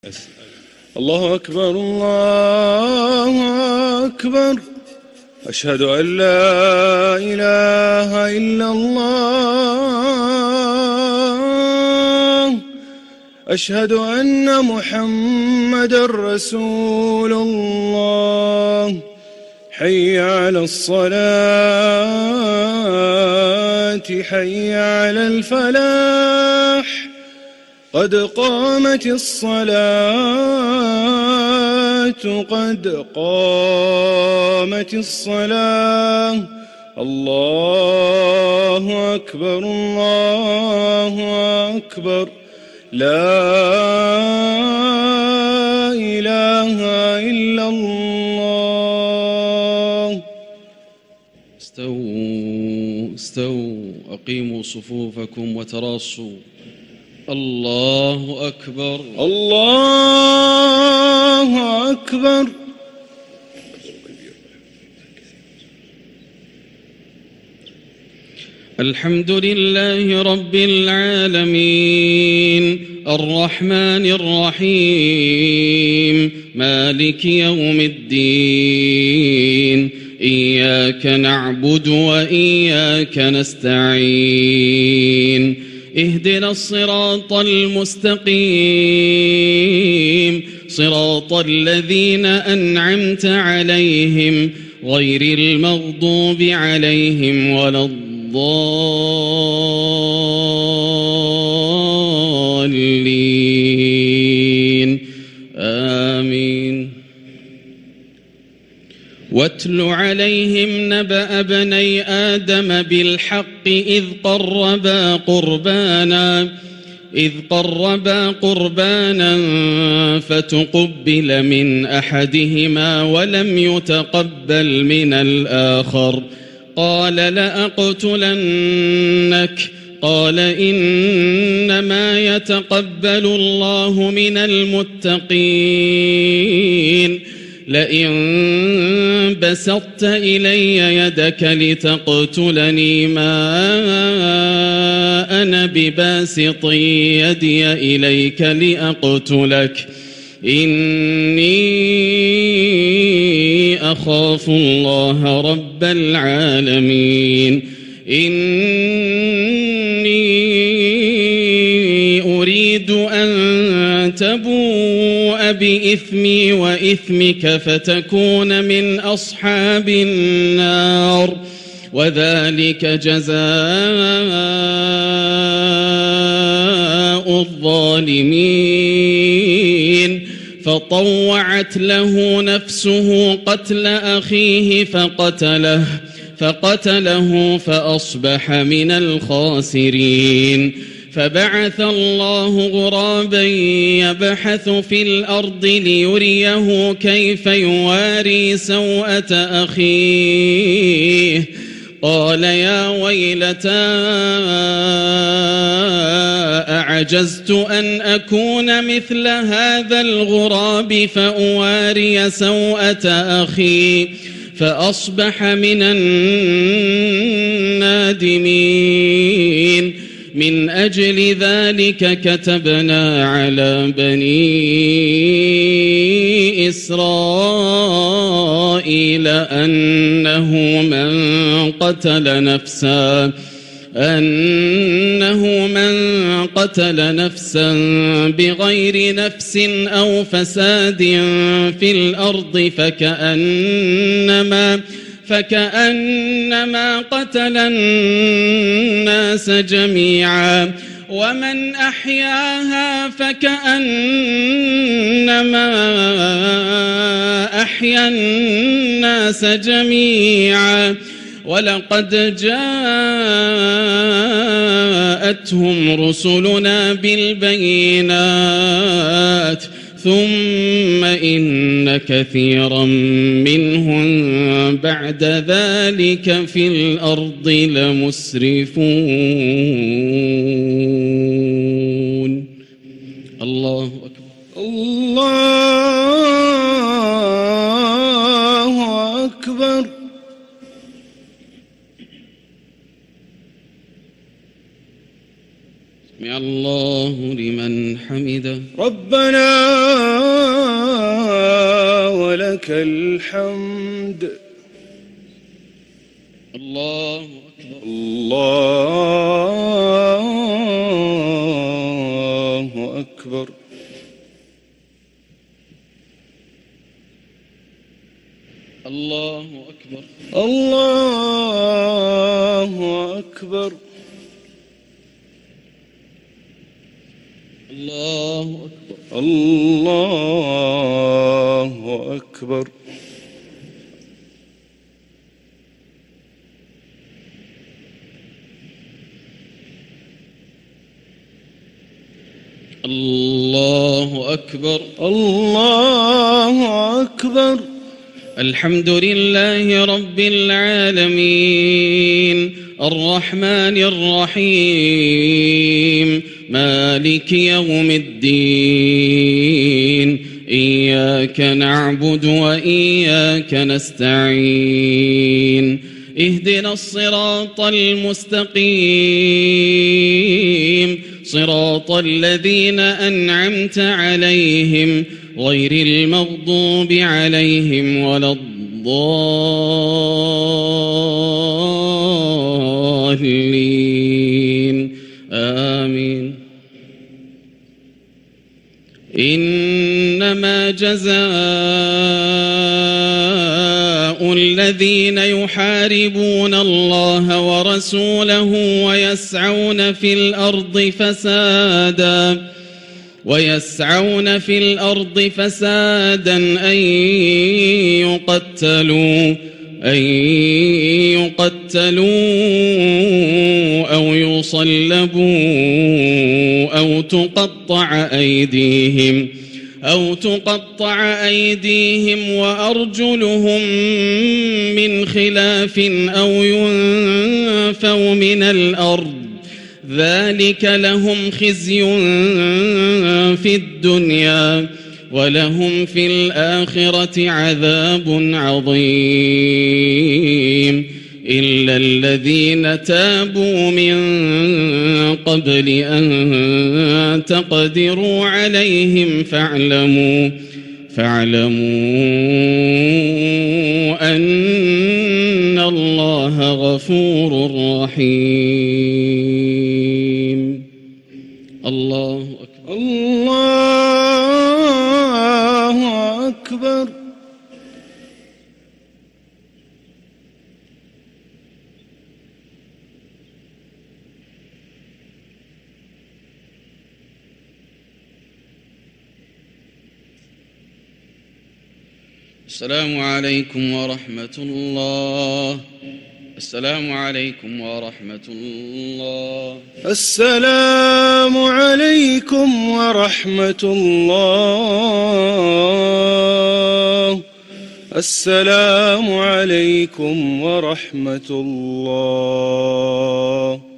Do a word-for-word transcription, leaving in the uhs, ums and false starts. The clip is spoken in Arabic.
الله أكبر الله أكبر أشهد أن لا إله إلا الله أشهد أن محمدًا رسول الله حي على الصلاة حي على الفلاح قد قامت الصلاة قد قامت الصلاة الله أكبر الله أكبر لا إله إلا الله. استووا استووا أقيموا صفوفكم وتراصوا. الله أكبر الله أكبر. الحمد لله رب العالمين الرحمن الرحيم مالك يوم الدين إياك نعبد وإياك نستعين اهدنا الصراط المستقيم صراط الذين أنعمت عليهم غير المغضوب عليهم ولا الضالين آمين. واتل عليهم نبأ بني آدم بالحق إذ قربا قربانا إذ قربا قربانا فتقبل من أحدهما ولم يتقبل من الآخر قال لأقتلنك قال إنما يتقبل الله من المتقين لئن بسطت إلي يدك لتقتلني ما أنا بباسط يدي إليك لأقتلك إني أخاف الله رب العالمين إني أريد أن تبوء بإثمي وإثمك فتكون من أصحاب النار وذلك جزاء الظالمين. فطوعت له نفسه قتل أخيه فقتله فقتله فأصبح من الخاسرين. فبعث الله غرابا يبحث في الأرض ليريه كيف يواري سوءة أخيه قال يا ويلتى أعجزت أن أكون مثل هذا الغراب فأواري سوءة أخي فأصبح من النادمين. من أجل ذلك كتبنا على بني إسرائيل أنه من قتل نفسا أنه من قتل نفسا بغير نفس أو فساد في الأرض فكأنما فكأنما قتل الناس جميعا ومن أحياها فكأنما أحيا الناس جميعا ولقد جاءتهم رسلنا بالبينات ثم إن كثيرا منهم بعد ذلك في الأرض لمسرفون. الله أكبر الله أكبر. سمع الله لمن حمده. ربنا الحمد. الله أكبر. الله أكبر. الله أكبر. الله أكبر. الله أكبر. الله أكبر. الله أكبر. الله أكبر. الحمد لله رب العالمين الرحمن الرحيم مالك يوم الدين إياك نعبد وإياك نستعين اهدنا الصراط المستقيم صراط الذين أنعمت عليهم غير المغضوب عليهم ولا الضالين آمين. إنما جزاء الذين يحاربون الله ورسوله ويسعون في الأرض فسادا ويسعون في الأرض فسادا أن يقتلوا أن يقتلوا أو يصلبوا أو تقطع أيديهم أو تقطع أيديهم وأرجلهم من خلاف أو ينفوا من الأرض ذلك لهم خزي في الدنيا ولهم في الآخرة عذاب عظيم إلا الذين تابوا من قبل أن تقدروا عليهم فاعلموا فاعلموا أن الله غفور رحيم. الله أكبر. الله أكبر. السلام عليكم ورحمة الله. السلام عليكم ورحمة الله. السلام عليكم ورحمة الله. السلام عليكم ورحمة الله.